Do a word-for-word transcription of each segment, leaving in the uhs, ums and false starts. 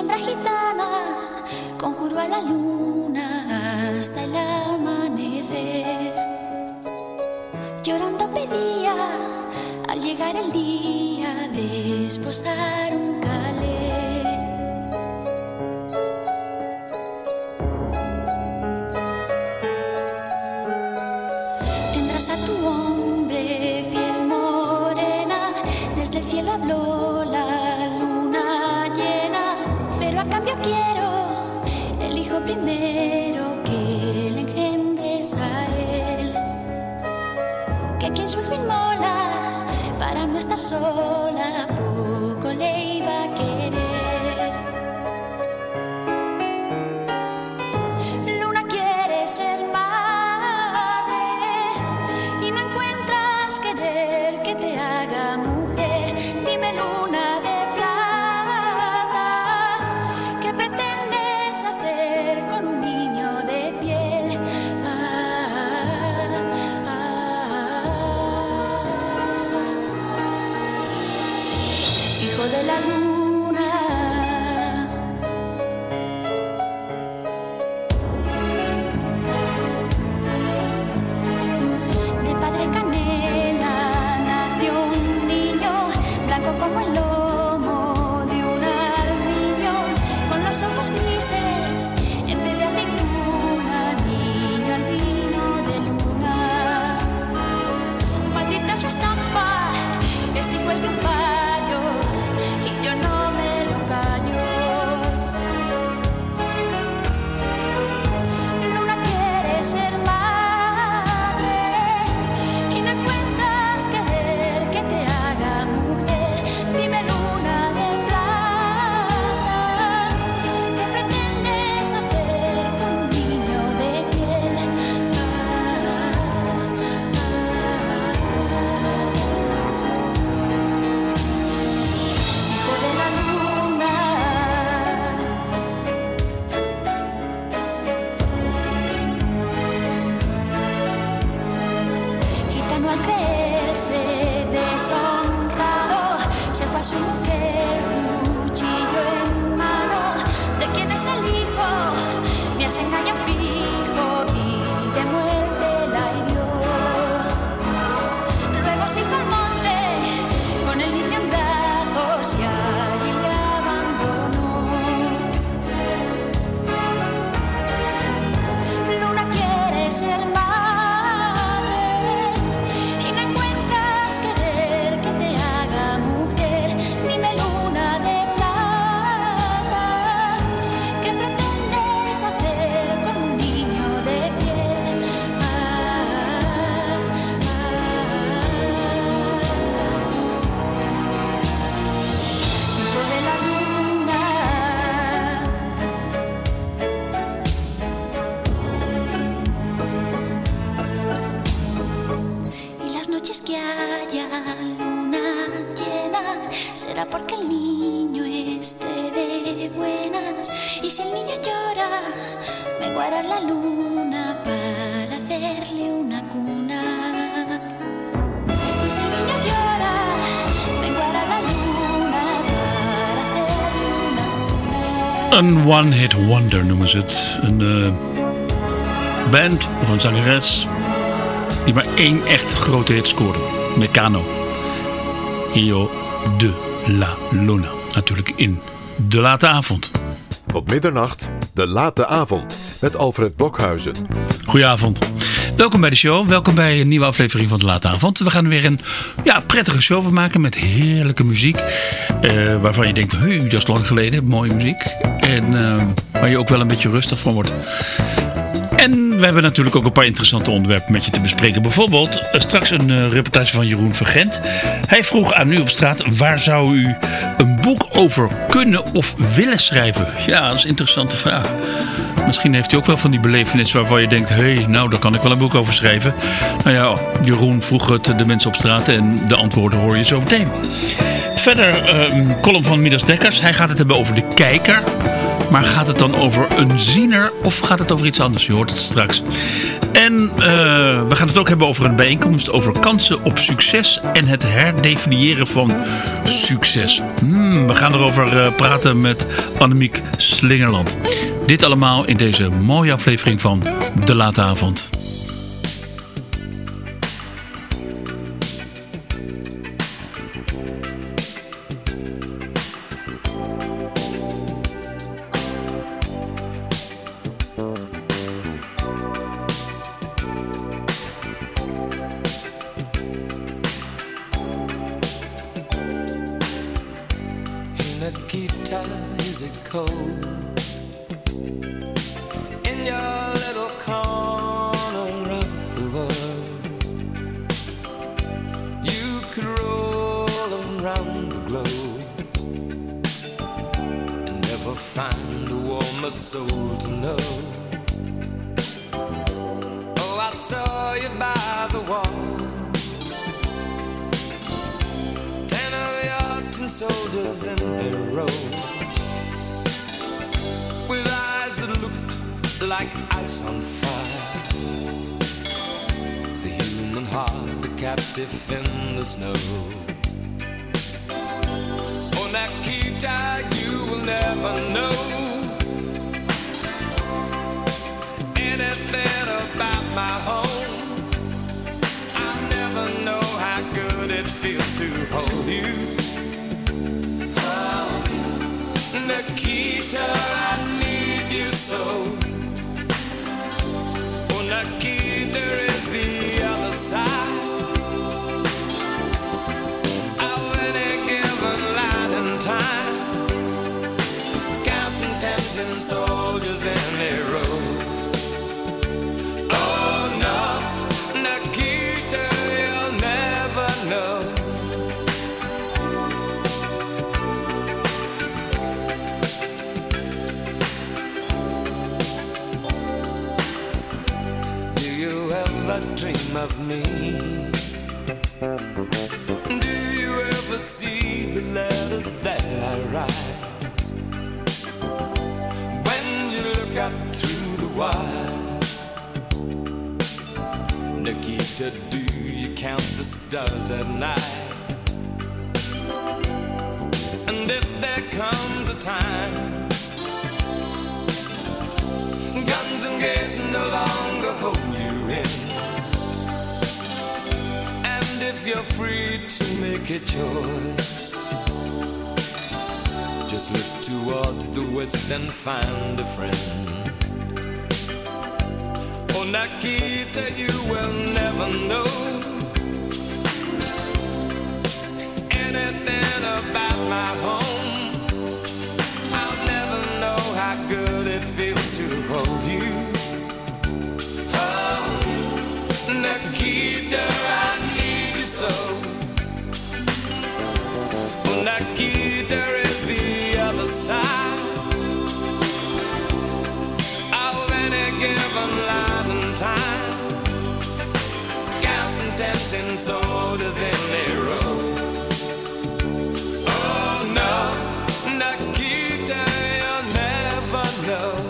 hembra gitana conjuró a la luna hasta el amanecer. Llorando pedía al llegar el día de esposar un calé. Tendrás a tu hombre piel morena, desde el cielo habló la luna llena, pero a cambio quiero el hijo primero que le engendres a él. Que quien su hijo inmola para no estar sola, poco le iba a querer. Luna quiere ser madre y no encuentras querer que te haga mujer. Dime, luna de plata, ¿qué pretendes hacer con un niño de piel? Ah, ah, hijo de la luna. De padre canela nació un niño, blanco como el lomo de un armiño, con los ojos grises en vez de aceituna, niño albino de luna. Maldita su estampa, este hijo es de un payo y yo no me lo callo. Luna quiere ser madre y no encuentras querer que te haga mujer. Dime, luna de plata, ¿qué pretendes hacer con un niño de piel? Ah, hijo de la luna. Gitano al creerse deshonrado se fue a su mujer, cuchillo en mano. ¿De quién es el hijo? Me hace engaño fijo y de muerte la hirió. Luego se hizo al monte con el niño en brazos y allí le abandonó. Luna quiere ser madre y no encuentras querer que te haga mujer. Dime, luna de plata, ¿qué pretendes hacer con un niño de piel? Ah, ah, hijo de la luna. Y las noches que haya luna llena será porque el niño esté de buenas. Y si el niño llora, menguará la luna para hacerle una cuna. Y si el niño llora, menguará la luna para hacerle una cuna. Een one-hit wonder noemen ze het. Een uh, band of een zangeres die maar één echt grote hit scoorde. Mecano. Hijo de la Luna. Natuurlijk in De Late Avond. Tot middernacht, De Late Avond, met Alfred Blokhuizen. Goedenavond. Welkom bij de show. Welkom bij een nieuwe aflevering van De Late Avond. We gaan er weer een ja, prettige show van maken met heerlijke muziek. Uh, waarvan je denkt, hey, dat is lang geleden. Mooie muziek. En uh, waar je ook wel een beetje rustig van wordt. En we hebben natuurlijk ook een paar interessante onderwerpen met je te bespreken. Bijvoorbeeld uh, straks een uh, reportage van Jeroen Vergent. Hij vroeg aan u op straat, waar zou u een boek over kunnen of willen schrijven? Ja, dat is een interessante vraag. Misschien heeft u ook wel van die belevenis waarvan je denkt, hé, hey, nou, daar kan ik wel een boek over schrijven. Nou ja, Jeroen vroeg het de mensen op straat en de antwoorden hoor je zo meteen. Verder uh, een column van Midas Dekkers. Hij gaat het hebben over de kijker. Maar gaat het dan over een ziener of gaat het over iets anders? Je hoort het straks. En uh, we gaan het ook hebben over een bijeenkomst over kansen op succes en het herdefiniëren van succes. Hmm, we gaan erover uh, praten met Annemiek Slingerland. Dit allemaal in deze mooie aflevering van De Late Avond. Nikita, is it cold in your little corner of the world? You could roll around the globe and never find a warmer soul to know. Oh, I saw you by the wall, ten of your tin soldiers in their row, with eyes that looked like ice on fire, the human heart a captive in the snow. Oh, Nikita, you will never know anything about my home. I'll never know how good it feels to hold you. Nikita, I need you so. Oh, Nikita is the other side of any given line and time, counting ten soldiers in a row. Oh no, Nikita, you'll never know. Dream of me? Do you ever see the letters that I write? When you look up through the wire, Nikita, do you count the stars at night? And if there comes a time guns and gates no longer hold you in, if you're free to make a choice, just look towards the west and find a friend. Oh, Nikita, you will never know anything about my home. I'll never know how good it feels to hold you. Oh, Nikita, I need you so. Oh, Nikita is the other side of any given line and time, counting ten ten soldiers in a row. Oh no, Nikita, you'll never know.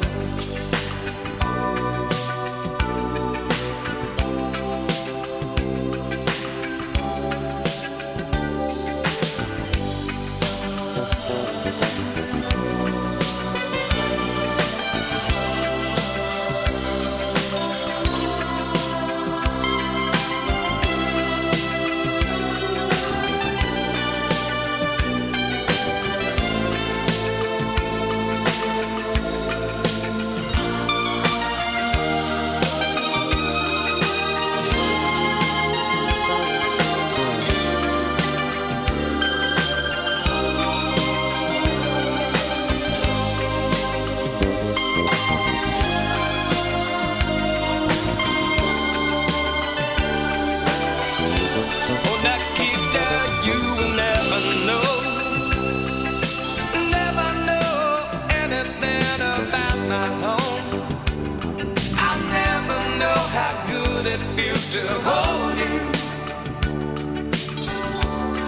To hold you,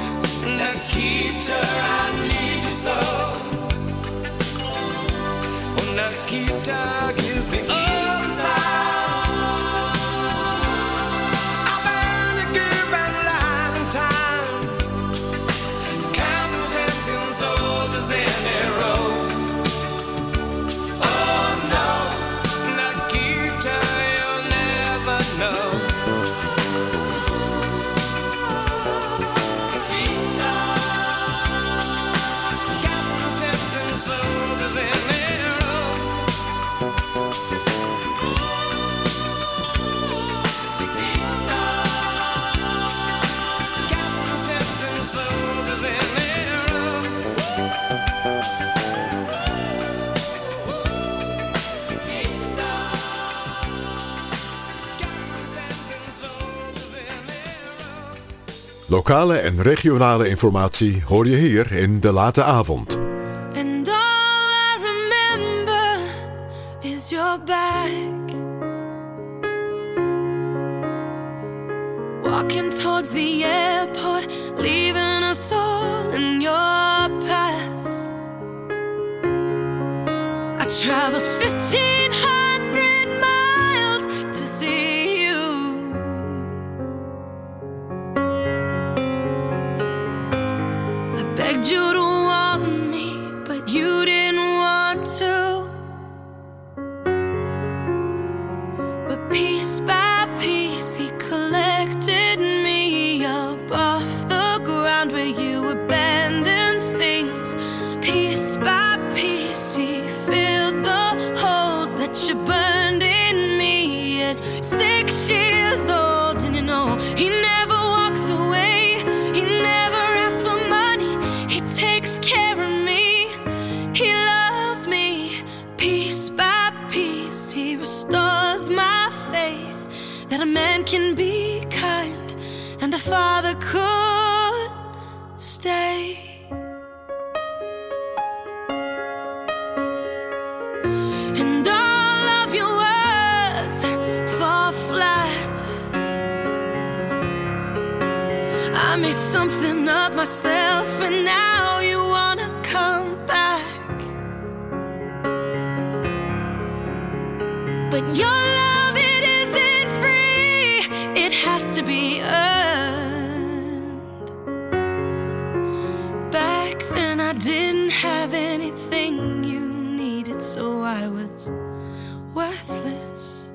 Nikita, I need you so. Lokale en regionale informatie hoor je hier in De Late Avond. And all I remember is your back, walking towards the airport, leaving us all in your past. I traveled fifteen hundred miles to see you. I begged you to want me, but you didn't want to. But piece by piece he collected me up off the ground where you abandoned things. Piece by piece he filled the holes that you burned in me at six years old. And you know he never walks away, he never asks for money, he takes care of me, he loves me. Piece by piece he restores my faith that a man can be kind and a father could stay. And all of your words fall flat. I made something of myself and now you wanna come back. But your love, it isn't free, it has to be earned. Back then I didn't have anything you needed, so I was worthless.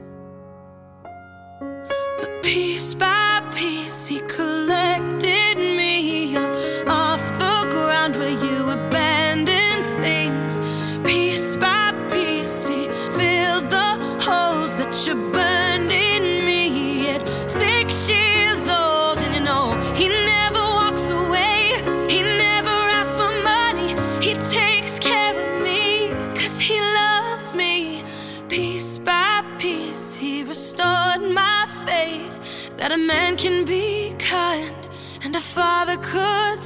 But piece by piece he collected me up off the ground where you abandoned things. Piece by piece he filled the holes that you burned in me at six years old. And you know he never walks away, he never asks for money, he takes care of me, 'cause he loves me. Piece by piece he restored my faith that a man can be kind and a father could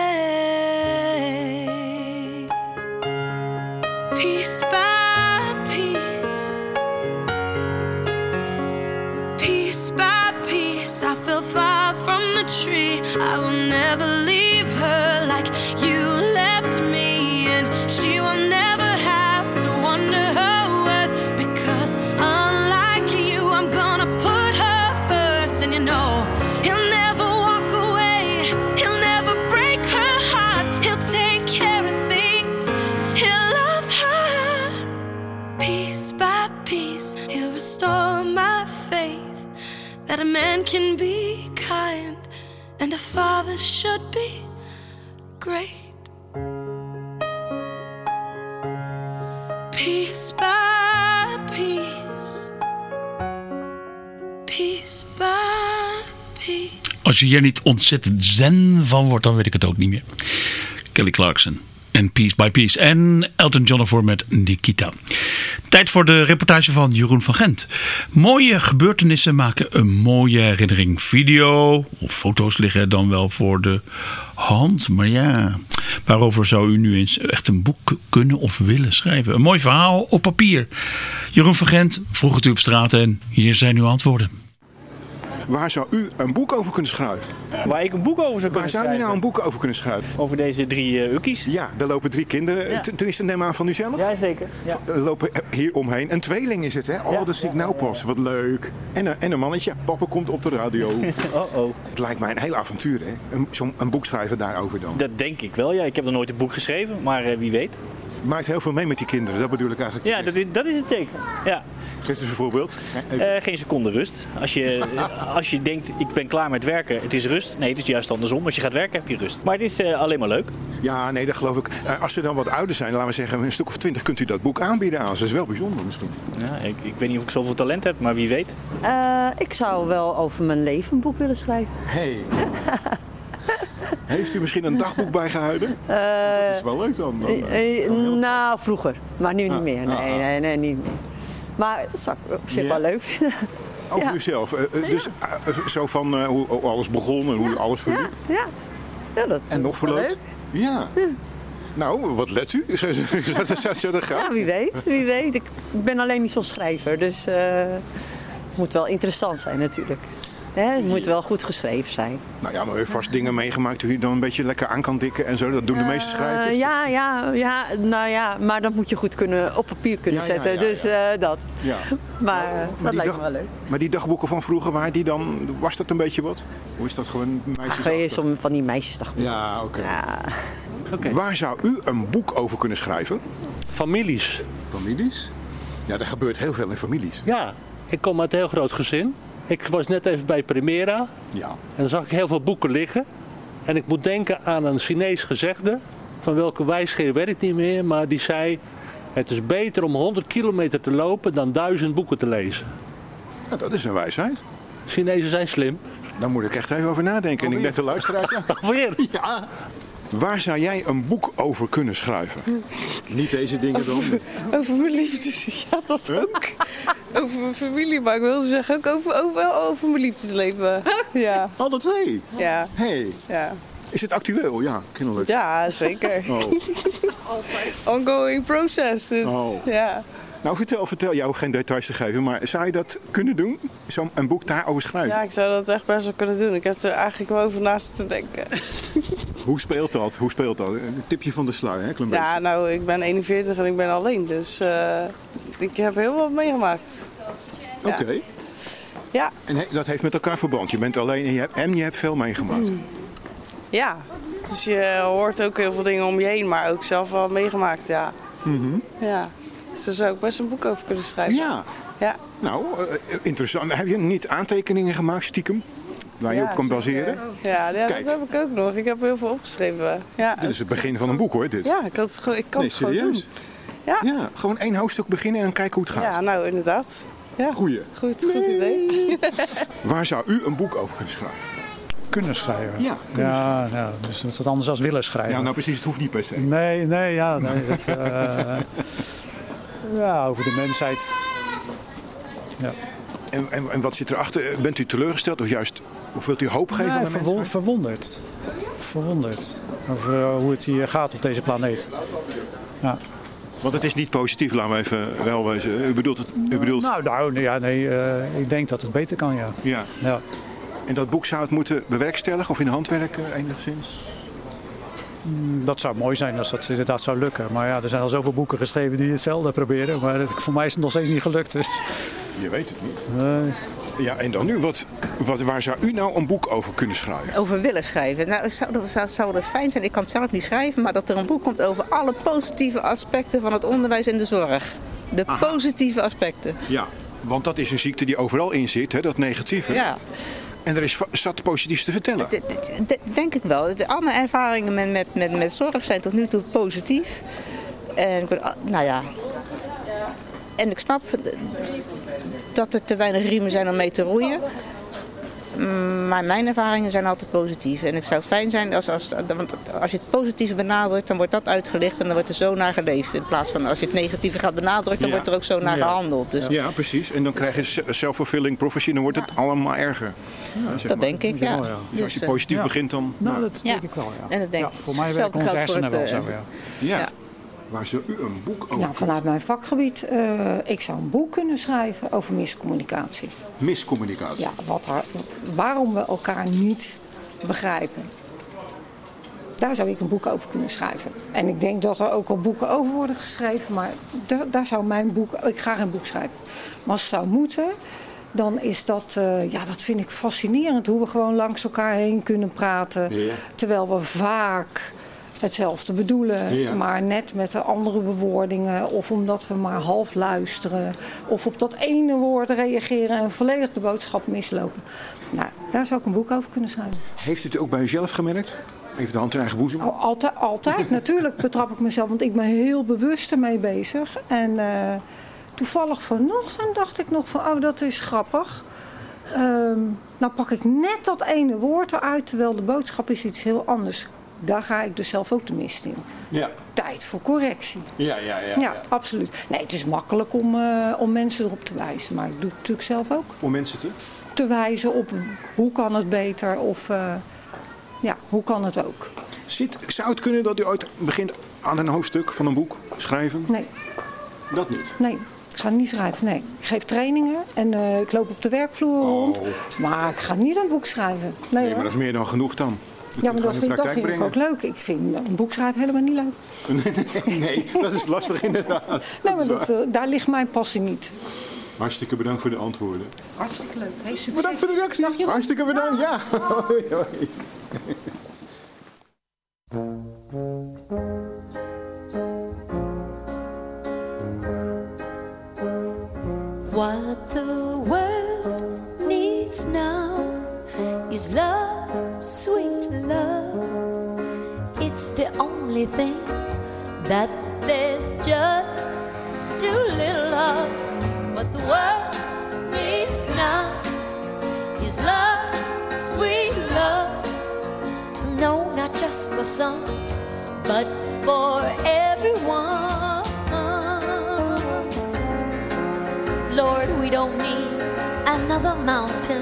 stay. Piece by piece, piece by piece I fell far from the tree. I will never leave her like you left me, and she will never have to wonder her worth, because unlike you I'm gonna put her first. And you know he'll never walk away, he'll never break her heart, he'll take care of things, he'll love her. Piece by piece he'll restore my faith that a man can be kind and a father should be great. Piece by piece, piece by piece. Als je hier niet ontzettend zen van wordt, dan weet ik het ook niet meer. Kelly Clarkson en Piece by Piece. En Elton John ervoor met Nikita. Tijd voor de reportage van Jeroen van Gent. Mooie gebeurtenissen maken een mooie herinnering. Video of foto's liggen dan wel voor de hand. Maar ja, waarover zou u nu eens echt een boek kunnen of willen schrijven? Een mooi verhaal op papier. Jeroen van Gent vroeg het u op straat en hier zijn uw antwoorden. Waar zou u een boek over kunnen schrijven? Waar ik een boek over zou kunnen Waar zou schrijven? u nou een boek over kunnen schrijven? Over deze drie uh, ukkies? Ja, daar lopen drie kinderen. Ja. Ten eerste neem aan van u zelf. Ja, zeker. Ja. Er lopen hier omheen. Een tweeling is het, hè? Oh, Ja, dat zie ik ja, nou ja, pas. Wat leuk. En een, en een mannetje. Papa komt op de radio. Oh oh. Het lijkt mij een heel avontuur, hè? Een, zo'n, een boek schrijven daarover dan. Dat denk ik wel, ja. Ik heb nog nooit een boek geschreven, maar uh, wie weet. Maakt heel veel mee met die kinderen. Dat bedoel ik eigenlijk. Ja, dat is, dat is het zeker. Ja. Geef eens een voorbeeld. Uh, geen seconde rust. Als je, als je denkt, ik ben klaar met werken, het is rust. Nee, het is juist andersom. Als je gaat werken, heb je rust. Maar het is uh, alleen maar leuk. Ja, nee, dat geloof ik. Uh, als ze dan wat ouder zijn, laten we zeggen een stuk of twintig, kunt u dat boek aanbieden aan ze. Dat is wel bijzonder misschien. Ja, ik, ik weet niet of ik zoveel talent heb, maar wie weet. Uh, ik zou wel over mijn leven een boek willen schrijven. Hey. Heeft u misschien een dagboek bijgehouden? Uh, dat is wel leuk dan. dan uh, uh, nou, vroeger. Maar nu ah, niet meer. Nee, ah, nee, nee, niet meer. Maar dat zou ik op zich ja. wel leuk vinden. Over Ja. uzelf. Uh, uh, dus uh, zo van uh, hoe, hoe alles begon en hoe Ja. alles verliep. Ja, ja. ja dat En nog is wel verloopt. leuk. Ja. ja. Nou, wat let u? Zou zou- zou- zou dat gaan? Ja, wie weet, wie weet. Ik ben alleen niet zo'n schrijver, dus uh, het moet wel interessant zijn natuurlijk. Hè, het moet wel goed geschreven zijn. Nou ja, maar u heeft vast dingen meegemaakt die u dan een beetje lekker aan kan dikken en zo. Dat doen de meeste schrijvers. Uh, ja, ja, ja, nou ja, maar dat moet je goed kunnen op papier kunnen Ja, ja, zetten. ja, dus uh, dat. Ja. Maar uh, Maar dat die lijkt dag- me wel leuk. Maar die dagboeken van vroeger, waar die dan, was dat een beetje wat? Hoe is dat gewoon Ach, meisjesachtig? soms van die meisjesdagboeken. Ja, oké. Ja. Okay. Waar zou u een boek over kunnen schrijven? Families. Families? Ja, er gebeurt heel veel in families. Ja, ik kom uit een heel groot gezin. Ik was net even bij Primera. Ja. En dan zag ik heel veel boeken liggen. En ik moet denken aan een Chinees gezegde. Van welke wijsgeer weet ik niet meer. Maar die zei: het is beter om honderd kilometer te lopen dan duizend boeken te lezen. Ja, dat is een wijsheid. Chinezen zijn slim. Daar moet ik echt even over nadenken. En ik denk de luisteraars. Alweer? Ja. Waar zou jij een boek over kunnen schrijven? Niet deze dingen dan. Over mijn liefde, ja dat ook. Over mijn familie, maar ik wilde zeggen ook over, over, over mijn liefdesleven. Ja. Alle twee? Ja. Hey. Ja. Is het actueel? Ja, kennelijk. Ja, zeker. Oh. Ongoing process. Het, Oh. Ja. Nou, vertel, vertel jou geen details te geven, maar zou je dat kunnen doen? Zo'n een boek daarover schrijven? Ja, ik zou dat echt best wel kunnen doen. Ik heb er eigenlijk wel over naast te denken. Hoe speelt dat? Hoe speelt dat? Een tipje van de sluier, hè? Klein beetje. Ja, nou, ik ben eenenveertig en ik ben alleen, dus uh, ik heb heel wat meegemaakt. Oké. Okay. Ja. En he, dat heeft met elkaar verband. Je bent alleen en je hebt, en je hebt veel meegemaakt. Ja, dus je hoort ook heel veel dingen om je heen, maar ook zelf wel meegemaakt, ja. Mm-hmm. Ja, dus daar zou ik best een boek over kunnen schrijven. Ja. Ja. Nou, uh, interessant. Heb je niet aantekeningen gemaakt, stiekem? Waar je ja, op kan baseren? Ja, ja dat heb ik ook nog. Ik heb heel veel opgeschreven. Ja, dit is het begin van een boek, hoor, dit. Ja, ik, had het gewoon, ik kan nee, het gewoon serieus? doen. Ja. ja, gewoon één hoofdstuk beginnen en kijken hoe het gaat. Ja, nou, inderdaad. Ja. Goeie. Goed, goed nee. idee. Waar zou u een boek over kunnen schrijven? Kunnen schrijven? Ja, kunnen ja, schrijven. Ja, dus dat is wat anders dan willen schrijven. Ja, nou precies, het hoeft niet per se. Nee, nee, ja. Nee, dat, uh, ja, over de mensheid. Ja. En, en, en wat zit erachter? Bent u teleurgesteld of juist, of wilt u hoop geven nee, aan de verwon, mensen? Verwonderd. Verwonderd. Over uh, hoe het hier gaat op deze planeet. Ja. Want het is niet positief, laten we even wel wezen. U bedoelt het? U bedoelt... Nou, nou ja, nee, uh, ik denk dat het beter kan, ja. Ja. ja. En dat boek zou het moeten bewerkstelligen of in de hand werken enigszins? Dat zou mooi zijn als dat inderdaad zou lukken. Maar ja, er zijn al zoveel boeken geschreven die hetzelfde proberen. Maar het, voor mij is het nog steeds niet gelukt. Dus. Je weet het niet. Nee. Ja, en dan nu, wat, wat, waar zou u nou een boek over kunnen schrijven? Over willen schrijven? Nou, zou, zou, zou dat fijn zijn? Ik kan het zelf niet schrijven, maar dat er een boek komt over alle positieve aspecten van het onderwijs en de zorg. De Aha. positieve aspecten. Ja, want dat is een ziekte die overal in zit, hè, dat negatieve. Ja. En er is zat positiefs te vertellen. De, de, de, denk ik wel. De, al mijn ervaringen met, met, met, met zorg zijn tot nu toe positief. En, nou ja. En ik snap dat er te weinig riemen zijn om mee te roeien. Maar mijn ervaringen zijn altijd positief. En het zou fijn zijn als, als, want als je het positieve benadrukt, dan wordt dat uitgelicht en dan wordt er zo naar geleefd. In plaats van als je het negatieve gaat benadrukken, dan ja. wordt er ook zo naar ja. gehandeld. Dus. Ja, precies. En dan krijg je self-fulfilling prophecy, dan wordt het ja. allemaal erger. Ja, zeg dat maar. denk ik, ja. Dus, dus als je positief ja. begint, dan... Nou, dat denk ik wel, ja. En dat denk ja, voor mij werkt onze hersenen wel zo, ja. ja. ja. Waar zou u een boek over? Ja, vanuit mijn vakgebied, uh, ik zou een boek kunnen schrijven over miscommunicatie. Miscommunicatie? Ja, wat er, waarom we elkaar niet begrijpen. Daar zou ik een boek over kunnen schrijven. En ik denk dat er ook al boeken over worden geschreven, maar daar, daar zou mijn boek, ik ga geen boek schrijven. Maar als het zou moeten, dan is dat, uh, ja, dat vind ik fascinerend, hoe we gewoon langs elkaar heen kunnen praten. Ja. Terwijl we vaak hetzelfde bedoelen, ja. maar net met de andere bewoordingen. Of omdat we maar half luisteren. Of op dat ene woord reageren en volledig de boodschap mislopen. Nou, daar zou ik een boek over kunnen schrijven. Heeft u het ook bij uzelf gemerkt? Even de hand in eigen boezem? Oh, altijd, altijd. Natuurlijk betrap ik mezelf, want ik ben heel bewust ermee bezig. En uh, toevallig vanochtend dacht ik nog van, oh, dat is grappig. Um, nou pak ik net dat ene woord eruit, terwijl de boodschap is iets heel anders. daar ga ik dus zelf ook de mist in. Ja. Tijd voor correctie. Ja, ja, ja. Ja, ja. absoluut. Nee, het is makkelijk om, uh, om mensen erop te wijzen. Maar ik doe het natuurlijk zelf ook. Om mensen te? Te wijzen op hoe kan het beter of uh, ja, hoe kan het ook. Zit, zou het kunnen dat u ooit begint aan een hoofdstuk van een boek schrijven? Nee. Dat niet? Nee. Ik ga niet schrijven, nee. Ik geef trainingen en uh, ik loop op de werkvloer oh. rond. Maar ik ga niet een boek schrijven. Nee, nee maar dat is meer dan genoeg dan. Dat ja, maar dat vind, dat vind ik ook leuk. Ik vind een boek schrijven helemaal niet leuk. nee, nee, dat is lastig inderdaad. Nee, maar dat, uh, daar ligt mijn passie niet. Hartstikke bedankt voor de antwoorden. Hartstikke leuk. Hey, succes. Bedankt voor de reactie. Hartstikke bedankt, ja. Hoi, hoi. What the world needs now is love, sweet love. It's the only thing that there's just too little of. What the world needs now is love, sweet love. No, not just for some, but for everyone. Lord, we don't need another mountain.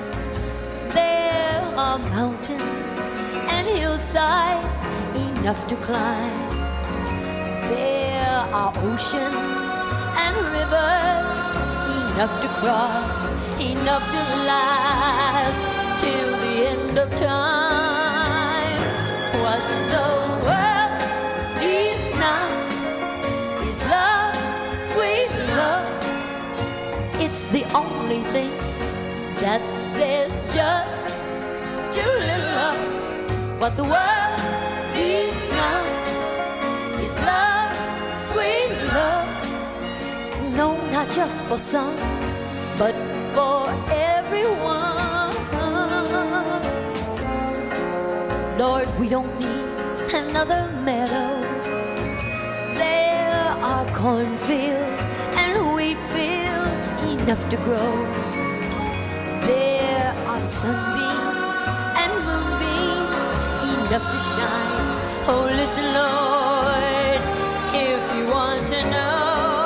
There are mountains and hillsides enough to climb. There are oceans and rivers enough to cross, enough to last till the end of time. What the world needs now is love, sweet love. It's the only thing that there's just too little of. What the world needs now is love, sweet love. No, not just for some, but for everyone. Lord, we don't need another meadow. There are cornfields and wheat fields enough to grow. There are sunbeams and moonbeams enough to shine. Oh, listen, Lord, if you want to know.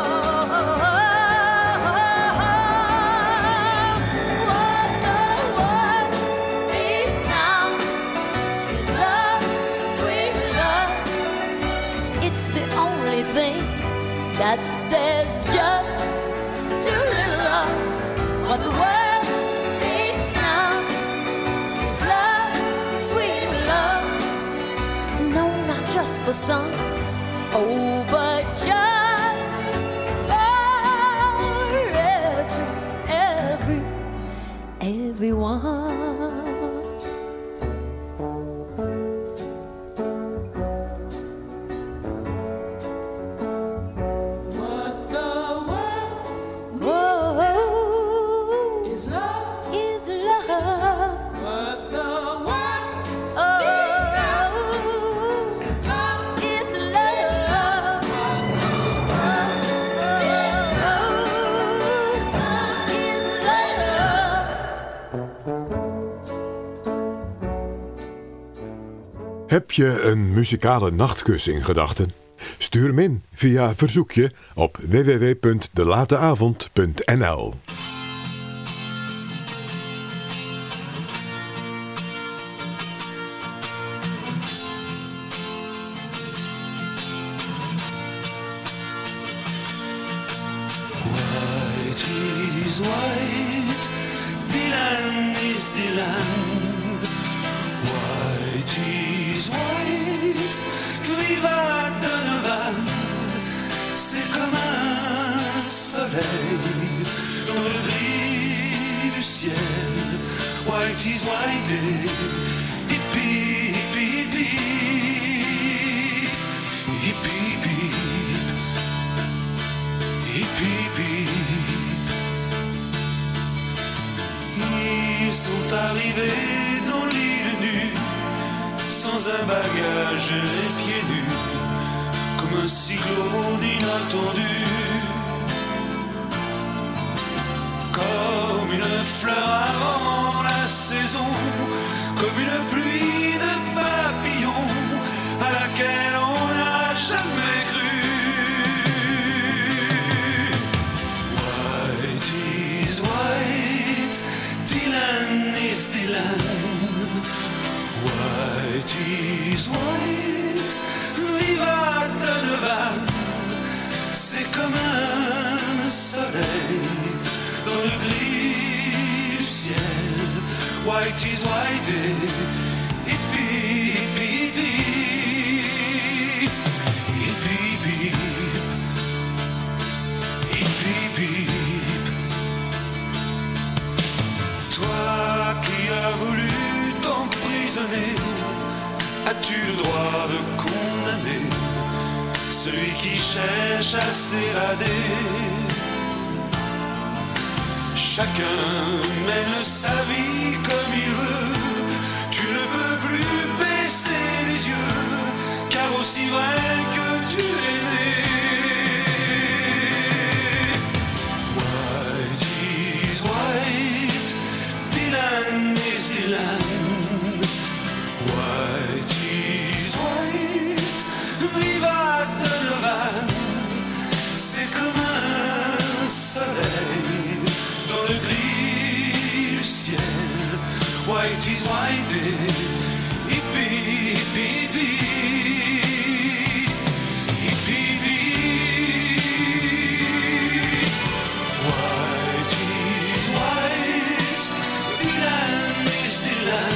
That there's just too little of. What the world needs now is love, sweet love. No, not just for some, oh, but just for every, every, everyone. Heb je een muzikale nachtkus in gedachten? Stuur hem in via verzoekje op w w w punt de late avond punt n l. White is white, Dylan is Dylan. White is white, viva Donovan. C'est comme un soleil dans le gris du ciel. White is white day, hippie, hippie, hippie, hippie, hippie, hippie. Ils sont arrivés dans l'île nue, sans un bagage, les pieds nus, comme un cyclone inattendu. Comme une fleur avant la saison, comme une pluie de papillons. c'est comme un soleil dans le gris du ciel. White is white, hippie, hippie, hippie, hippie, hippie, hippie, hippie. Toi qui as voulu t'emprisonner, as-tu le droit de condamner celui qui cherche à s'évader? Chacun mène sa vie comme il veut, tu ne peux plus baisser les yeux, car aussi vrai que tu es né. White is white, Dylan is Dylan. White is white, viva Donovan. C'est comme un soleil dans le gris du ciel. White is white, hippie, hippie, hippie, hippie, hippie. White is white, Dylan is Dylan.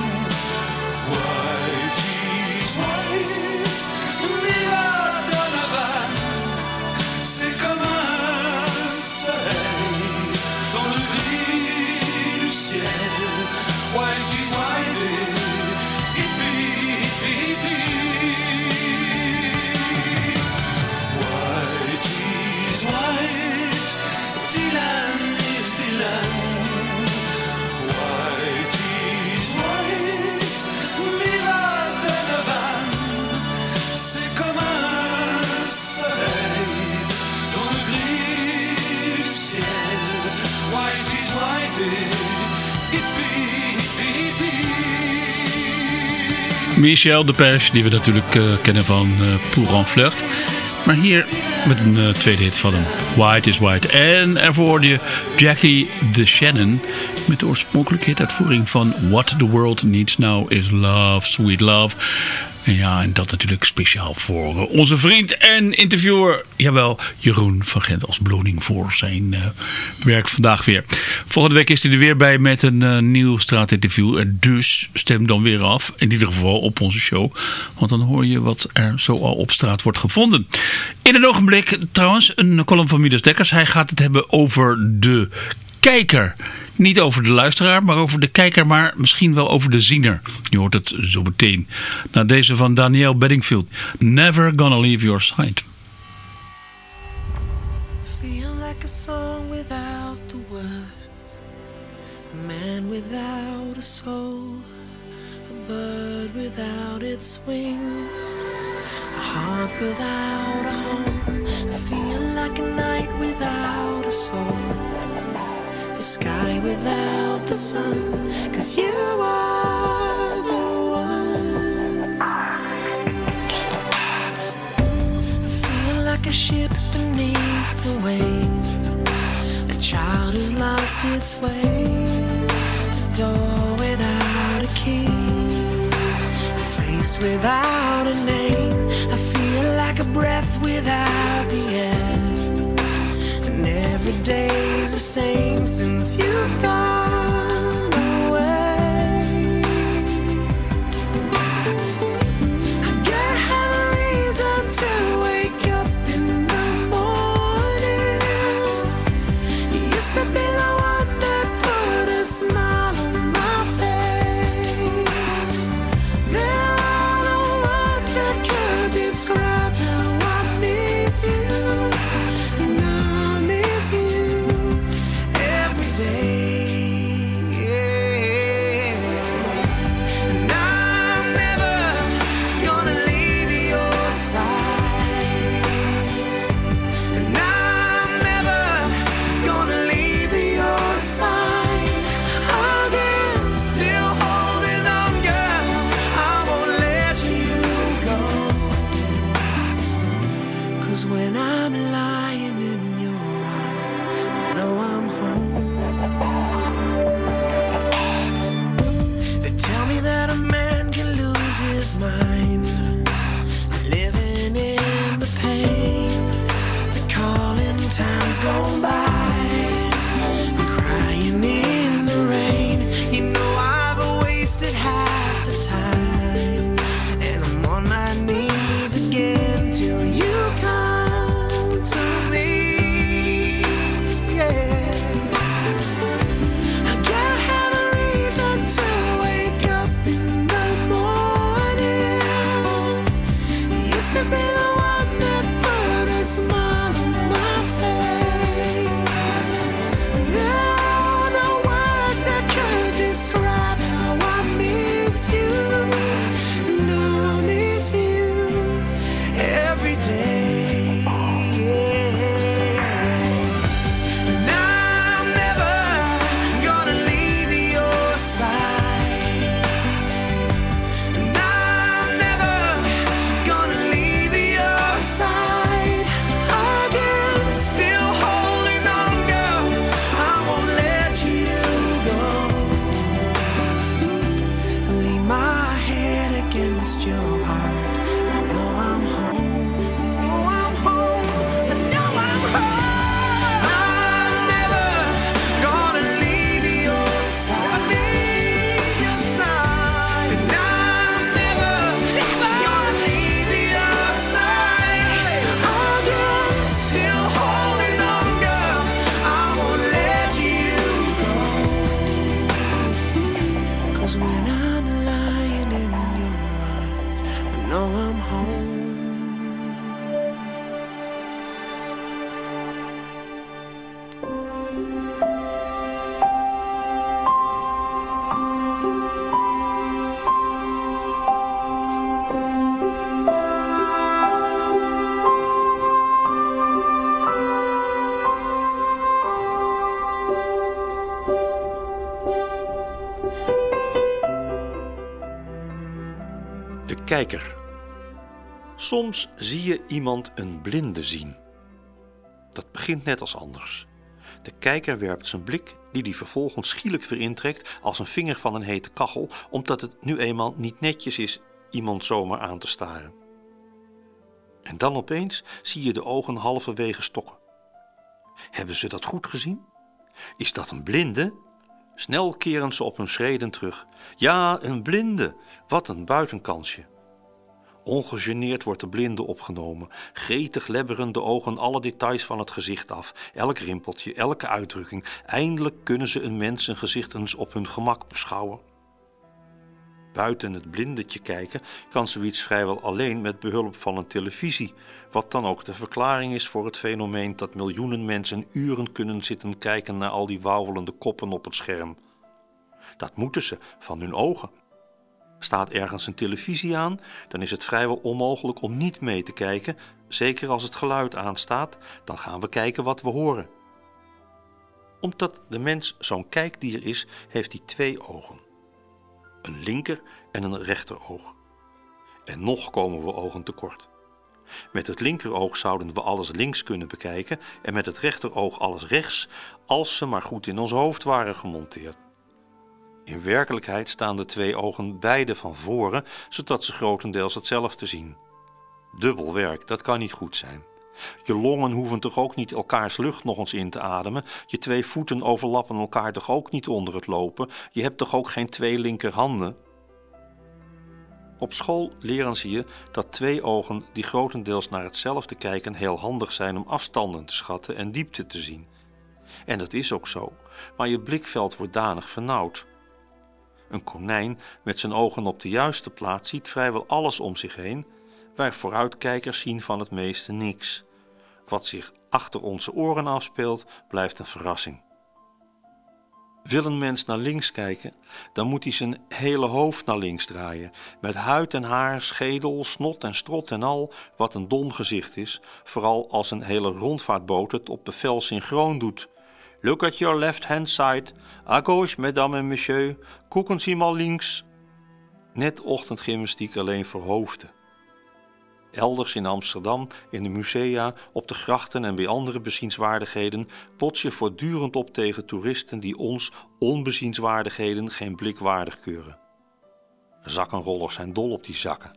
White is white, viva Donovan. C'est comme un soleil dans le gris du ciel. White is white, hippie, hippie, hippie. White is white, Dylan is Dylan. White is white, viva Donovan. C'est comme un soleil dans le gris du ciel. White is white, hippie, hippie, hippie. Michel Depeche, die we natuurlijk uh, kennen van uh, Pour en Flirt. Maar hier met een uh, tweede hit van hem, White is White. En ervoor hoorde je Jackie DeShannon met de oorspronkelijke hituitvoering van What the World Needs Now is Love, Sweet Love. En ja, en dat natuurlijk speciaal voor onze vriend en interviewer, jawel, Jeroen van Gent als beloning voor zijn uh, werk vandaag weer. Volgende week is hij er weer bij met een uh, nieuw straatinterview. Dus stem dan weer af, in ieder geval op onze show. Want dan hoor je wat er zo al op straat wordt gevonden. In een ogenblik trouwens een column van Midas Dekkers. Hij gaat het hebben over de kijker. Niet over de luisteraar, maar over de kijker, maar misschien wel over de ziener. Je hoort het zo meteen. Na deze van Danielle Bedingfield. Never Gonna Leave Your Side. Feel like a song without the words, a man without a soul, a bird without its wings, a heart without a home. I feel like a night without a soul, the sky without the sun, 'cause you are the one. I feel like a ship beneath the waves, a child who's lost its way, a door without a key, a face without a name. I feel like a breath without the air, and every day's the same since you've gone away. I gotta have a reason to wake up in the morning. You used to be the one that put a smile on my face. There are no words that could describe how I miss you. And I miss you every day, yeah. And I'm never gonna leave your side, and I'm never gonna leave your side again. Still holding on, girl, I won't let you go. 'Cause when I'm lying in your arms, I know I'm home. They tell me that a man can lose his mind, living in the pain, kijker. Soms zie je iemand een blinde zien. Dat begint net als anders. De kijker werpt zijn blik, die hij vervolgens schielijk weer intrekt als een vinger van een hete kachel, omdat het nu eenmaal niet netjes is iemand zomaar aan te staren. En dan opeens zie je de ogen halverwege stokken. Hebben ze dat goed gezien? Is dat een blinde? Snel keren ze op hun schreden terug. Ja, een blinde. Wat een buitenkansje. Ongegeneerd wordt de blinde opgenomen. Gretig lebberen de ogen alle details van het gezicht af. Elk rimpeltje, elke uitdrukking. Eindelijk kunnen ze een mens zijn gezicht eens op hun gemak beschouwen. Buiten het blindetje kijken kan zoiets vrijwel alleen met behulp van een televisie, wat dan ook de verklaring is voor het fenomeen dat miljoenen mensen uren kunnen zitten kijken naar al die wauwelende koppen op het scherm. Dat moeten ze van hun ogen. Staat ergens een televisie aan, dan is het vrijwel onmogelijk om niet mee te kijken, zeker als het geluid aanstaat, dan gaan we kijken wat we horen. Omdat de mens zo'n kijkdier is, heeft hij twee ogen. Een linker en een rechteroog. En nog komen we ogen tekort. Met het linkeroog zouden we alles links kunnen bekijken en met het rechteroog alles rechts, als ze maar goed in ons hoofd waren gemonteerd. In werkelijkheid staan de twee ogen beide van voren, zodat ze grotendeels hetzelfde zien. Dubbel werk, dat kan niet goed zijn. Je longen hoeven toch ook niet elkaars lucht nog eens in te ademen? Je twee voeten overlappen elkaar toch ook niet onder het lopen? Je hebt toch ook geen twee linkerhanden? Op school leren ze je dat twee ogen die grotendeels naar hetzelfde kijken heel handig zijn om afstanden te schatten en diepte te zien. En dat is ook zo, maar je blikveld wordt danig vernauwd. Een konijn met zijn ogen op de juiste plaats ziet vrijwel alles om zich heen. Wij vooruitkijkers zien van het meeste niks. Wat zich achter onze oren afspeelt, blijft een verrassing. Wil een mens naar links kijken, dan moet hij zijn hele hoofd naar links draaien, met huid en haar, schedel, snot en strot en al, wat een dom gezicht is, vooral als een hele rondvaartboot het op bevel synchroon doet. Look at your left hand side, à gauche, mesdames en messieurs, koeken Sie mal links. Net ochtendgymnastiek alleen voor hoofden. Elders in Amsterdam, in de musea, op de grachten en bij andere bezienswaardigheden bots je voortdurend op tegen toeristen die ons onbezienswaardigheden geen blik waardig keuren. Zakkenrollers zijn dol op die zakken.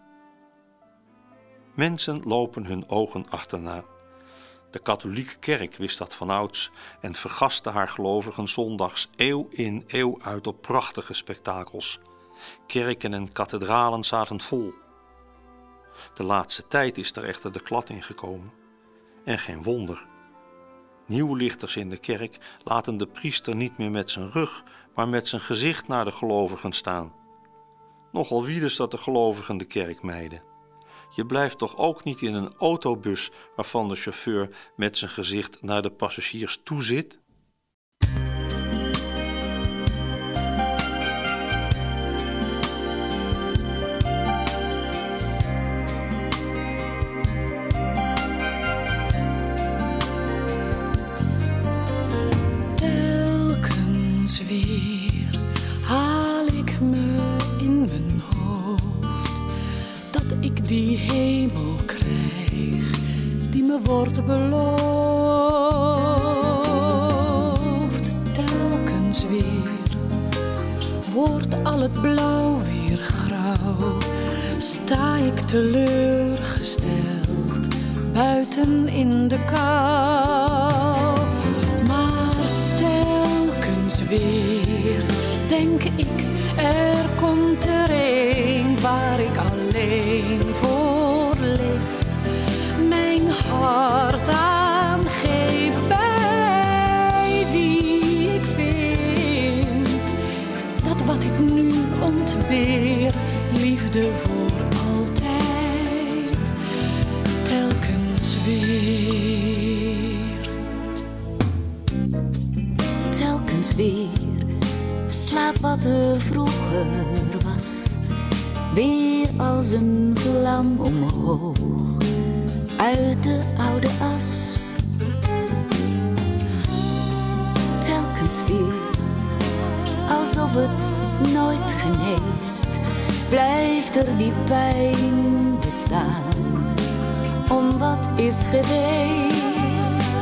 Mensen lopen hun ogen achterna. De katholieke kerk wist dat vanouds en vergaste haar gelovigen zondags eeuw in eeuw uit op prachtige spektakels. Kerken en kathedralen zaten vol. De laatste tijd is er echter de klad in gekomen. En geen wonder. Nieuwlichters in de kerk laten de priester niet meer met zijn rug, maar met zijn gezicht naar de gelovigen staan. Nogal wie dus dat de gelovigen de kerk mijden. Je blijft toch ook niet in een autobus waarvan de chauffeur met zijn gezicht naar de passagiers toe zit? Telkens weer haal ik me in mijn hoofd dat ik die hemel krijg die me wordt beloofd. Telkens weer wordt al het blauw weer grauw, sta ik teleurgesteld buiten in de kou. Maar telkens weer denk ik, er komt er een waar ik alleen voor leef, mijn hart aangeef bij wie ik vind dat wat ik nu ontbeer, liefde voor altijd, telkens weer. Telkens weer slaat wat er vroeger was weer als een vlam omhoog uit de oude as. Telkens weer alsof het nooit geneest, blijft er die pijn bestaan om wat is geweest.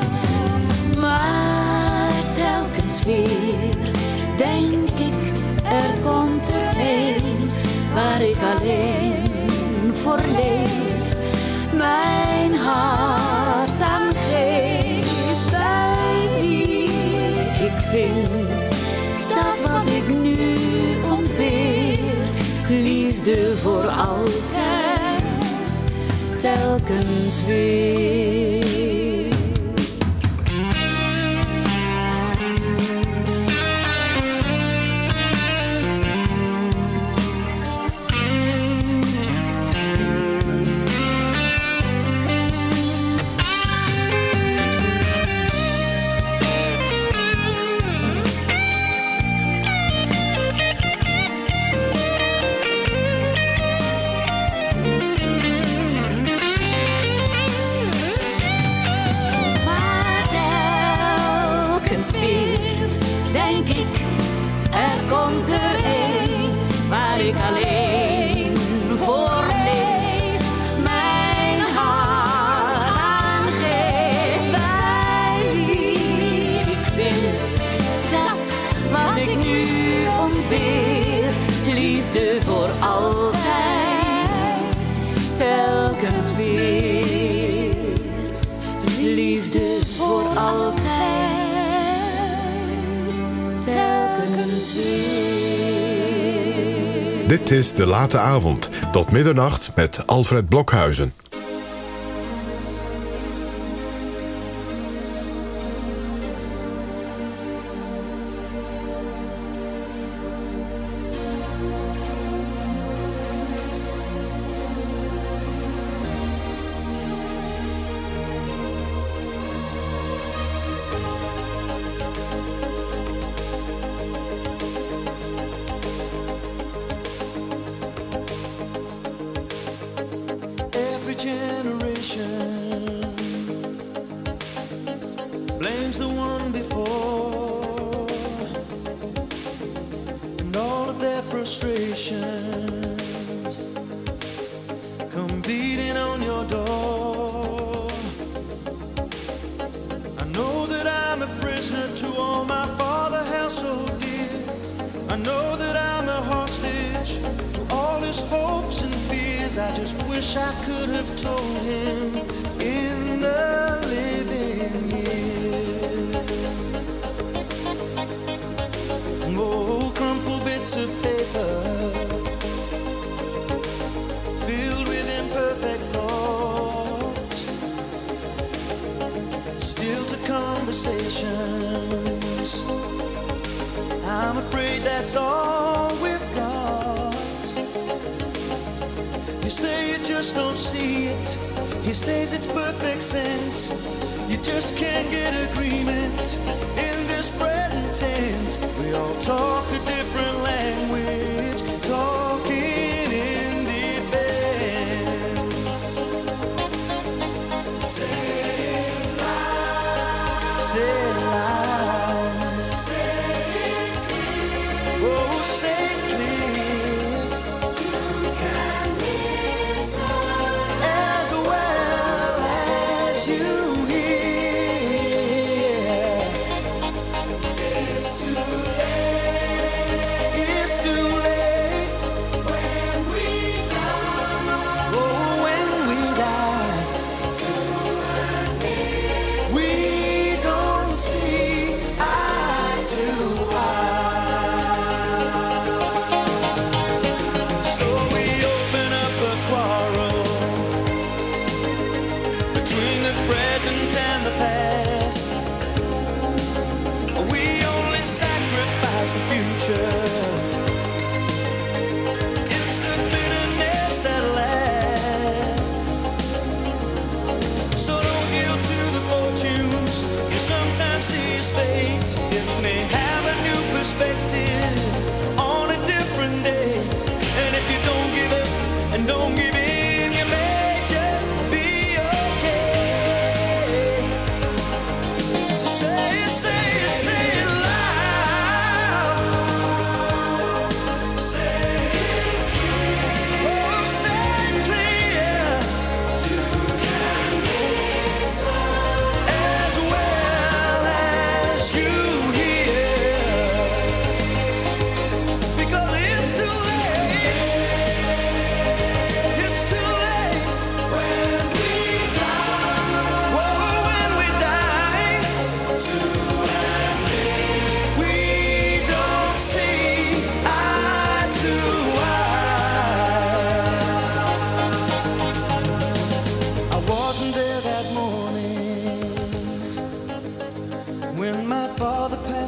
Maar telkens weer denk ik, er komt er een waar ik alleen voor leef, mijn hart aan geef, bij wie ik vind dat wat ik nu ontbeer, liefde voor altijd, telkens weer. Denk ik, er komt er een waar ik alleen voor leef, mijn hart aan geef, bij wie ik vind dat wat ik nu ontbeer, liefde voor altijd, telkens weer, liefde voor altijd. Dit is De Late Avond, tot middernacht met Alfred Blokhuizen. I'm afraid that's all we've got. You say you just don't see it. He says it's perfect sense. You just can't get agreement in this present tense. We all talk a different language, talking in defense. Say it loud. Say it loud. Say it clear. Oh, say it clear. You can listen as well as you hear. It's too late. It's too late when we die. Oh, when we die. To admit we don't see eye to eye. So we open up a quarrel between the present and the past. We only sacrifice the future. It's the bitterness that lasts. So don't yield to the fortunes you sometimes see as fate. It may have a new perspective on a different day. And if you don't give up and don't give in, you may just be okay. So say it, say it, say it loud. Say it clear.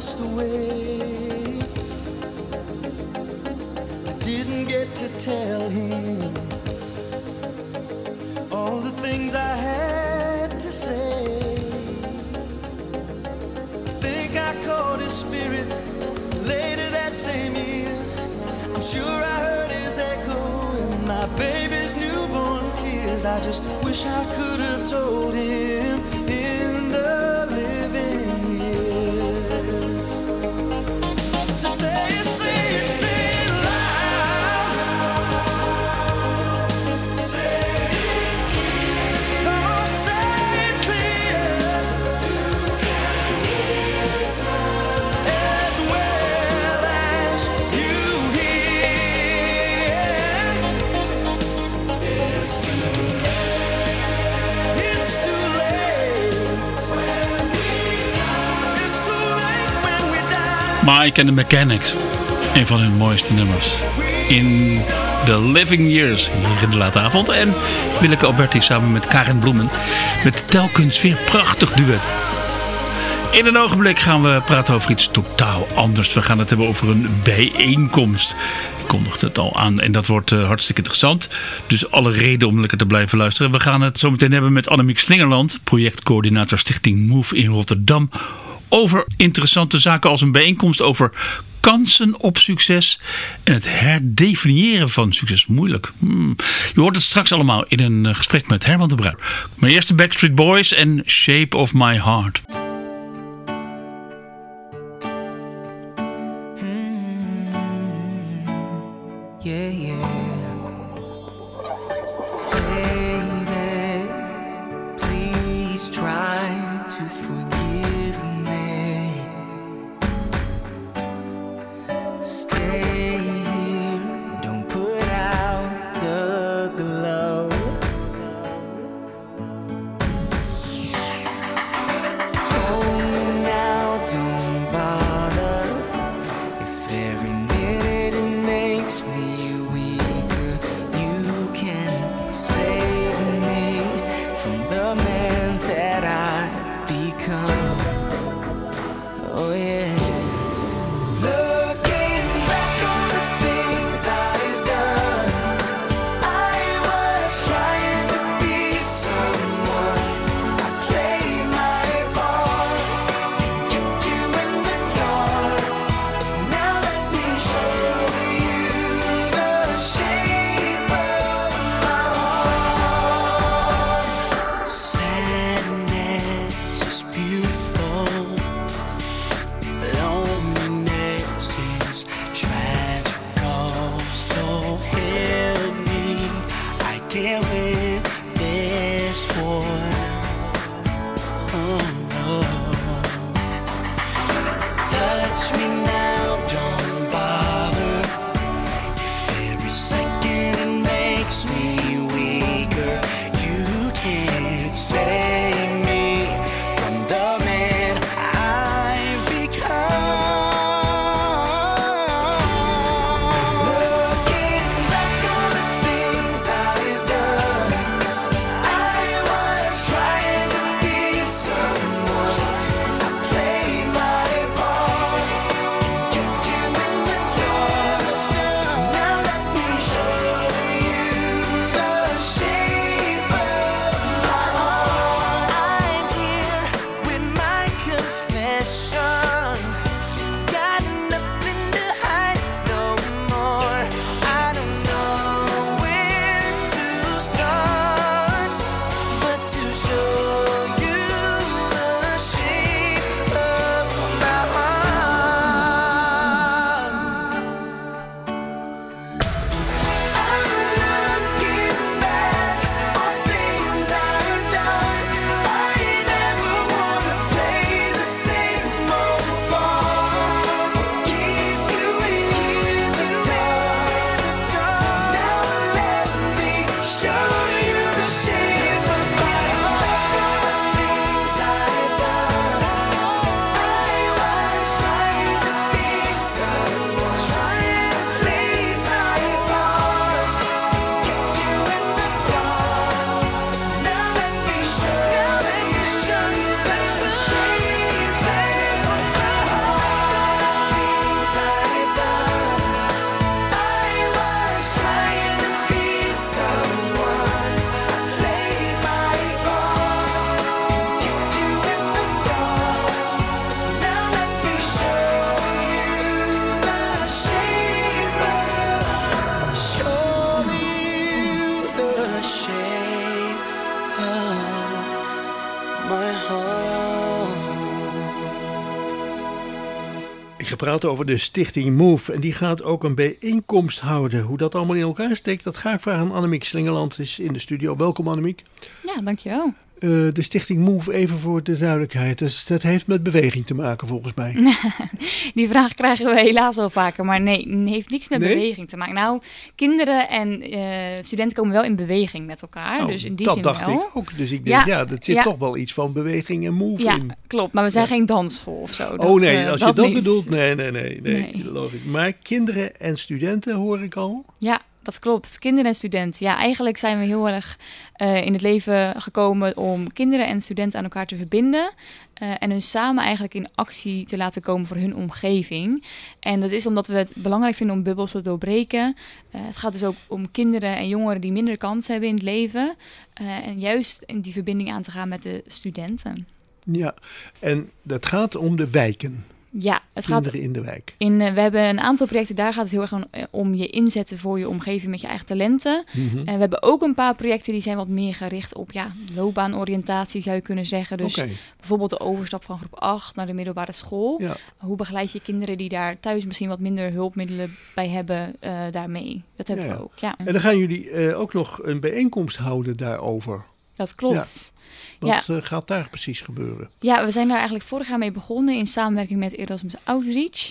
passed away. I didn't get to tell him all the things I had to say. I think I caught his spirit later that same year. I'm sure I heard his echo in my baby's newborn tears. I just wish I could have told him in the living years. So say, say, say it loud. Say it clear. Oh, say it clear. You can hear some as well as you hear. It's too late. It's too late when we die. It's too late when we die. Mike and the Mechanics. Een van hun mooiste nummers. In The Living Years. Hier in de late avond. En Willeke Alberti samen met Karen Bloemen. Met telkens weer prachtig duet. In een ogenblik gaan we praten over iets totaal anders. We gaan het hebben over een bijeenkomst. Ik kondigde het al aan en dat wordt uh, hartstikke interessant. Dus alle reden om lekker te blijven luisteren. We gaan het zo meteen hebben met Annemiek Slingerland, projectcoördinator Stichting Move in Rotterdam. Over interessante zaken als een bijeenkomst over kansen op succes en het herdefiniëren van succes. Moeilijk. Hmm. Je hoort het straks allemaal in een uh, gesprek met Herman de Bruin. Maar eerst de Backstreet Boys en Shape of My Heart. Yeah, yeah. Baby, please try to forgive me. Stay here, don't put out the glow. Hold me now, don't bother. If every minute it makes me save me from the man that I my heart. Ik ga praten over de stichting Move en die gaat ook een bijeenkomst houden. Hoe dat allemaal in elkaar steekt, dat ga ik vragen aan Annemiek Slingerland, is in de studio. Welkom Annemiek. Ja, dankjewel. Uh, de stichting Move, even voor de duidelijkheid, dus dat heeft met beweging te maken volgens mij. Die vraag krijgen we helaas wel vaker, maar nee, het heeft niks met nee? beweging te maken. Nou, kinderen en uh, studenten komen wel in beweging met elkaar, Oh, dus in die dat zin dacht wel. ik ook, dus ik denk, ja, ja dat zit ja. toch wel iets van beweging en move ja, in. Klopt, maar we zijn ja. geen dansschool of zo. Dat, oh nee, uh, als dat je dat niet. bedoelt, nee, nee, nee, nee, Nee. logisch. Maar kinderen en studenten hoor ik al. Ja, dat klopt. Kinderen en studenten. Ja, eigenlijk zijn we heel erg uh, in het leven gekomen om kinderen en studenten aan elkaar te verbinden. Uh, en hun samen eigenlijk in actie te laten komen voor hun omgeving. En dat is omdat we het belangrijk vinden om bubbels te doorbreken. Uh, het gaat dus ook om kinderen en jongeren die minder kans hebben in het leven. Uh, en juist in die verbinding aan te gaan met de studenten. Ja, en dat gaat om de wijken. Ja, het Kinderen gaat in de wijk. In, uh, we hebben een aantal projecten, daar gaat het heel erg om, uh, om je inzetten voor je omgeving met je eigen talenten. Mm-hmm. En we hebben ook een paar projecten die zijn wat meer gericht op ja, loopbaanoriëntatie, zou je kunnen zeggen. Dus okay. bijvoorbeeld de overstap van groep acht naar de middelbare school. Ja. Hoe begeleid je kinderen die daar thuis misschien wat minder hulpmiddelen bij hebben, uh, daarmee? Dat hebben Ja, we ja. ook, ja. En dan gaan jullie uh, ook nog een bijeenkomst houden daarover. Dat klopt. Ja. Wat ja. uh, gaat daar precies gebeuren? Ja, we zijn daar eigenlijk vorig jaar mee begonnen in samenwerking met Erasmus Outreach.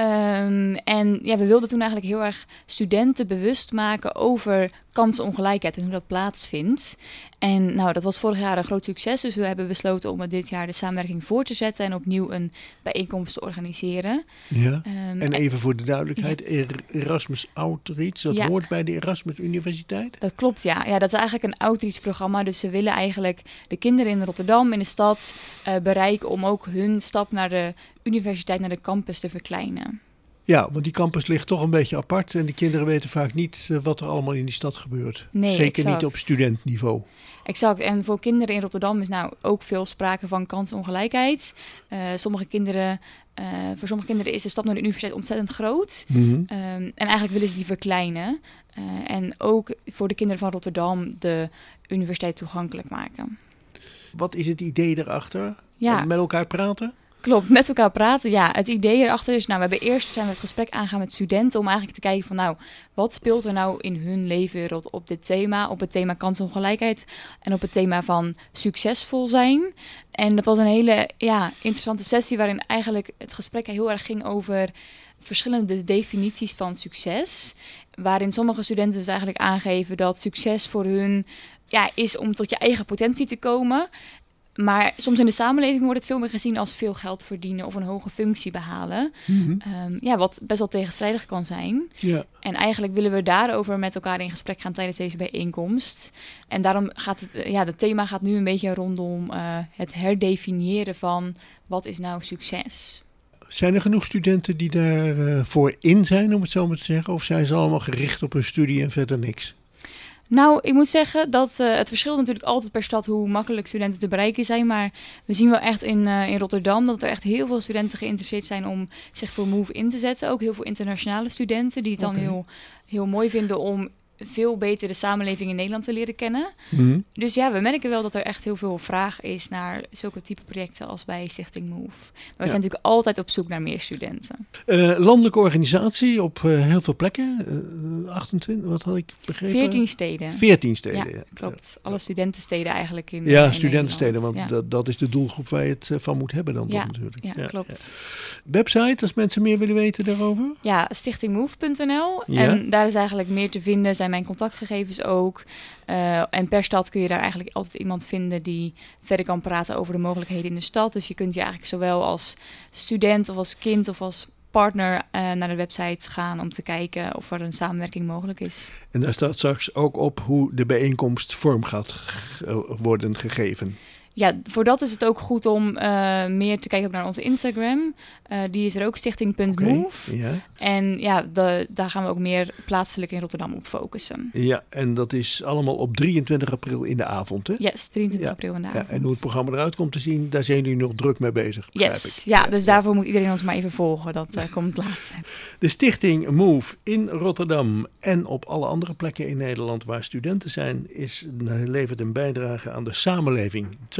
Um, en ja, we wilden toen eigenlijk heel erg studenten bewust maken over kansenongelijkheid en hoe dat plaatsvindt. En nou, dat was vorig jaar een groot succes, dus we hebben besloten om dit jaar de samenwerking voor te zetten en opnieuw een bijeenkomst te organiseren. Ja. Um, en even voor de duidelijkheid, ja. Erasmus Outreach, dat ja. hoort bij de Erasmus Universiteit? Dat klopt, ja. Ja, dat is eigenlijk een outreach-programma. Dus ze willen eigenlijk de kinderen in Rotterdam, in de stad, uh, bereiken om ook hun stap naar de universiteit, naar de campus te verkleinen. Ja, want die campus ligt toch een beetje apart en de kinderen weten vaak niet uh, wat er allemaal in die stad gebeurt. Nee, Zeker exact. niet op studentniveau. Exact. En voor kinderen in Rotterdam is nou ook veel sprake van kansongelijkheid. Uh, sommige kinderen, uh, voor sommige kinderen is de stap naar de universiteit ontzettend groot. Mm-hmm. Um, en eigenlijk willen ze die verkleinen. Uh, en ook voor de kinderen van Rotterdam de universiteit toegankelijk maken. Wat is het idee erachter? Ja. Met elkaar praten? Klopt, met elkaar praten. Ja, het idee erachter is, nou, we hebben eerst zijn we het gesprek aangaan met studenten om eigenlijk te kijken van, nou, wat speelt er nou in hun leefwereld op dit thema, op het thema kansongelijkheid en op het thema van succesvol zijn. En dat was een hele, ja, interessante sessie waarin eigenlijk het gesprek heel erg ging over verschillende definities van succes, waarin sommige studenten dus eigenlijk aangeven dat succes voor hun, ja, is om tot je eigen potentie te komen. Maar soms in de samenleving wordt het veel meer gezien als veel geld verdienen of een hoge functie behalen. Mm-hmm. Um, ja, wat best wel tegenstrijdig kan zijn. Ja. En eigenlijk willen we daarover met elkaar in gesprek gaan tijdens deze bijeenkomst. En daarom gaat het, ja, het thema gaat nu een beetje rondom uh, het herdefiniëren van wat is nou succes. Zijn er genoeg studenten die daarvoor uh, voor in zijn, om het zo maar te zeggen? Of zijn ze allemaal gericht op hun studie en verder niks? Nou, ik moet zeggen dat uh, het verschilt natuurlijk altijd per stad hoe makkelijk studenten te bereiken zijn. Maar we zien wel echt in, uh, in Rotterdam dat er echt heel veel studenten geïnteresseerd zijn om zich voor Move in te zetten. Ook heel veel internationale studenten die het dan Okay. heel, heel mooi vinden om veel beter de samenleving in Nederland te leren kennen. Mm-hmm. Dus ja, we merken wel dat er echt heel veel vraag is naar zulke type projecten als bij Stichting Move. Maar we Ja. zijn natuurlijk altijd op zoek naar meer studenten. Uh, landelijke organisatie op uh, heel veel plekken. Uh, achtentwintig, wat had ik begrepen? veertien steden. veertien steden, Ja, ja. klopt. Alle studentensteden eigenlijk in Ja, in studentensteden, want Nederland. Ja. dat, dat is de doelgroep waar je het uh, van moet hebben dan Ja, toch natuurlijk. ja, klopt. Ja. Website, als mensen meer willen weten daarover? Ja, stichting move punt n l. Ja. En daar is eigenlijk meer te vinden, zijn mijn contactgegevens ook. Uh, en per stad kun je daar eigenlijk altijd iemand vinden die verder kan praten over de mogelijkheden in de stad. Dus je kunt je eigenlijk zowel als student of als kind of als partner uh, naar de website gaan om te kijken of er een samenwerking mogelijk is. En daar staat straks ook op hoe de bijeenkomst vorm gaat g- worden gegeven. Ja, voor dat is het ook goed om uh, meer te kijken ook naar onze Instagram. Uh, die is er ook, stichting punt move. Okay, ja. En ja, de, daar gaan we ook meer plaatselijk in Rotterdam op focussen. Ja, en dat is allemaal op drieëntwintig april in de avond, hè? Yes, drieëntwintig Ja. april in de Ja, avond. en hoe het programma eruit komt te zien, daar zijn jullie nog druk mee bezig, begrijp Yes, ik. ja, dus daarvoor moet iedereen ons maar even volgen. Dat uh, komt later. De stichting Move in Rotterdam en op alle andere plekken in Nederland waar studenten zijn, is, levert een bijdrage aan de samenleving. Zo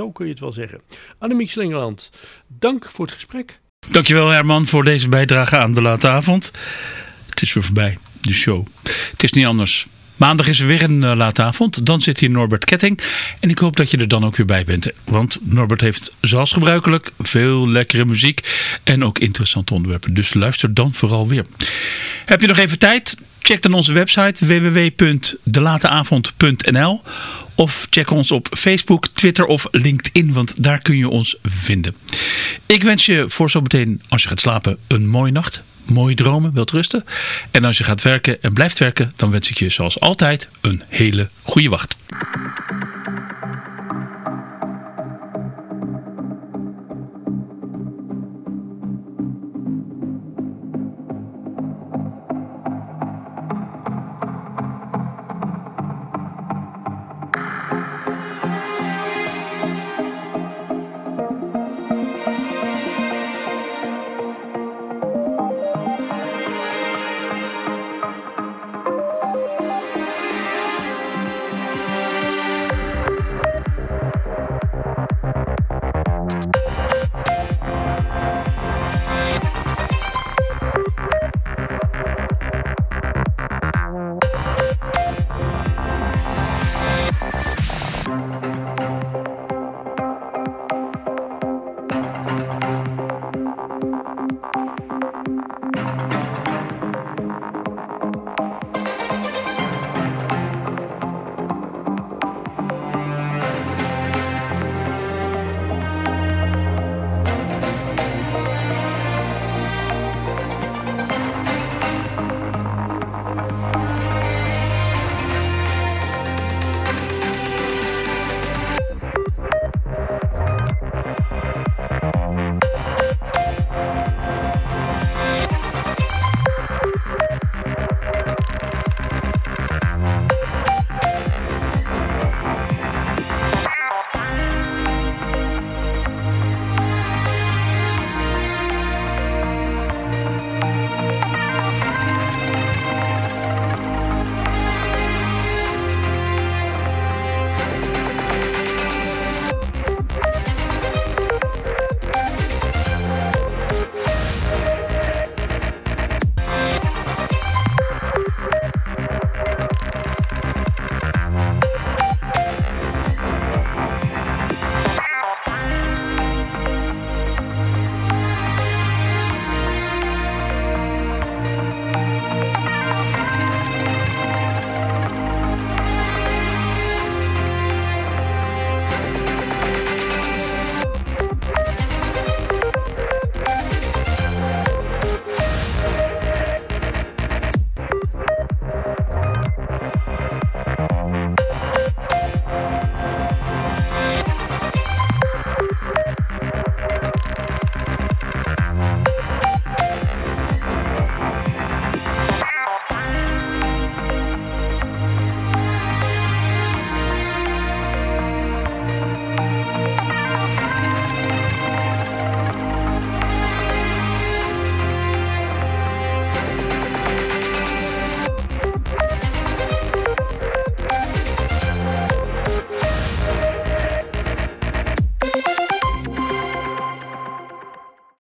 Zo kun je het wel zeggen. Annemiek Slingerland, dank voor het gesprek. Dankjewel Herman voor deze bijdrage aan de late avond. Het is weer voorbij, de show. Het is niet anders. Maandag is er weer een uh, late avond. Dan zit hier Norbert Ketting. En ik hoop dat je er dan ook weer bij bent. Want Norbert heeft zoals gebruikelijk veel lekkere muziek. En ook interessante onderwerpen. Dus luister dan vooral weer. Heb je nog even tijd? Check dan onze website w w w punt de late avond punt n l. Of check ons op Facebook, Twitter of LinkedIn. Want daar kun je ons vinden. Ik wens je voor zometeen, als je gaat slapen, een mooie nacht. Mooie dromen, wilt rusten. En als je gaat werken en blijft werken, dan wens ik je zoals altijd een hele goede wacht.